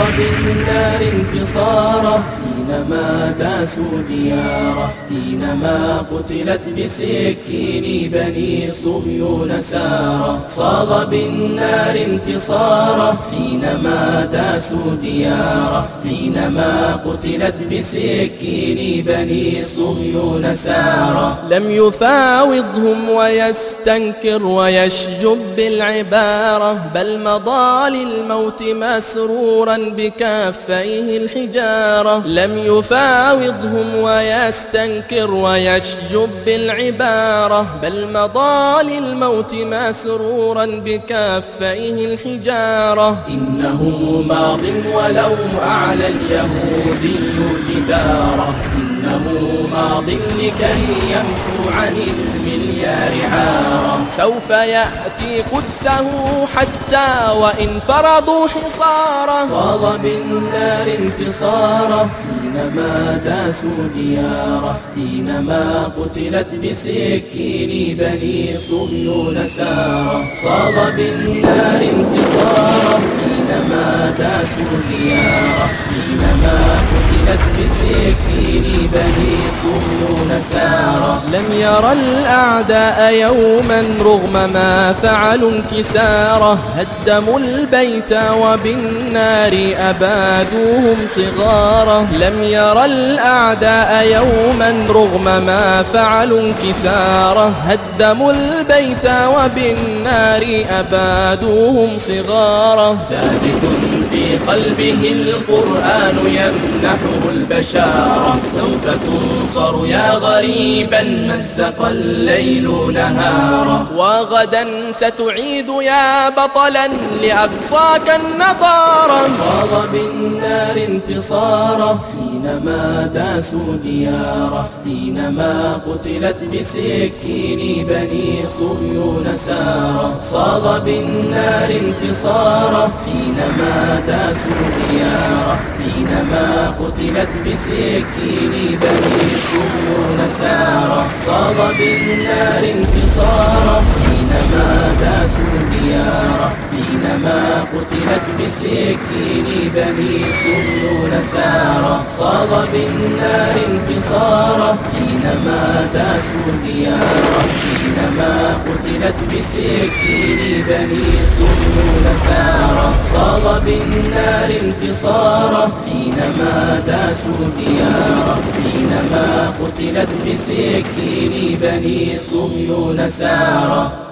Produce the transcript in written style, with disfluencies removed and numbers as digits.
بالنار انتصاره حينما داسوا دياره، حينما قتلت بسكين بني صهيون ساره. صاغ بالنار انتصاره حينما داسوا دياره، حينما قتلت بسكين بني صهيون ساره. لم يفاوضهم ويستنكر ويشجب بالعبارة، بل مضى للموت مسرورا بكفيه الحجارة. لم يفاوضهم ويستنكر ويشجب بالعبارة، بل مضى للموت مسرورا بكفيه الحجارة. إنه ماض ولو أعلى اليهودي جداره، إنه ماض لكي يمحو عن المليار عاره. سوف يأتي قدسه حتى وإن فرضوا حصاره. صاغ بالنار انتصاره حينما داسوا دياره، حينما قتلت بسكين بني صهيون ساره. صاغ بالنار انتصاره حينما داسوا دياره، حينما قتلت بسكين بني صهيون ساره. لم يرى الأعداء يوما رغم ما فعلوا انكساره، هدموا البيت وبالنار أبادوهم صغاره. لم يرى الأعداء يوما رغم ما فعلوا انكساره، هدموا البيت وبالنار أبادوهم صغاره. ثابت في قلبه القرآن يمنحه البشارة، سوف تنصر يا غريبا مزق الليل نهارا. وغدا ستعيد يا بطلا لأقصاك النضارة. صاغ بالنار انتصاره حينما داسوا دياره، حينما قتلت بسكين بني صهيون ساره. صاغ بالنار انتصاره حينما داسوا دياره، حينما قتلت بسكين بني صهيون ساره. صاغ بالنار انتصاره حينما داسوا دياره، حينما قتلت بسكين بني صهيون ساره. صاغ بالنار انتصاره حينما داسوا دياره، حينما قتلت بسكين بني صهيون ساره. صاغ بالنار انتصاره حينما داسوا دياره، حينما قتلت بسكين بني صهيون ساره.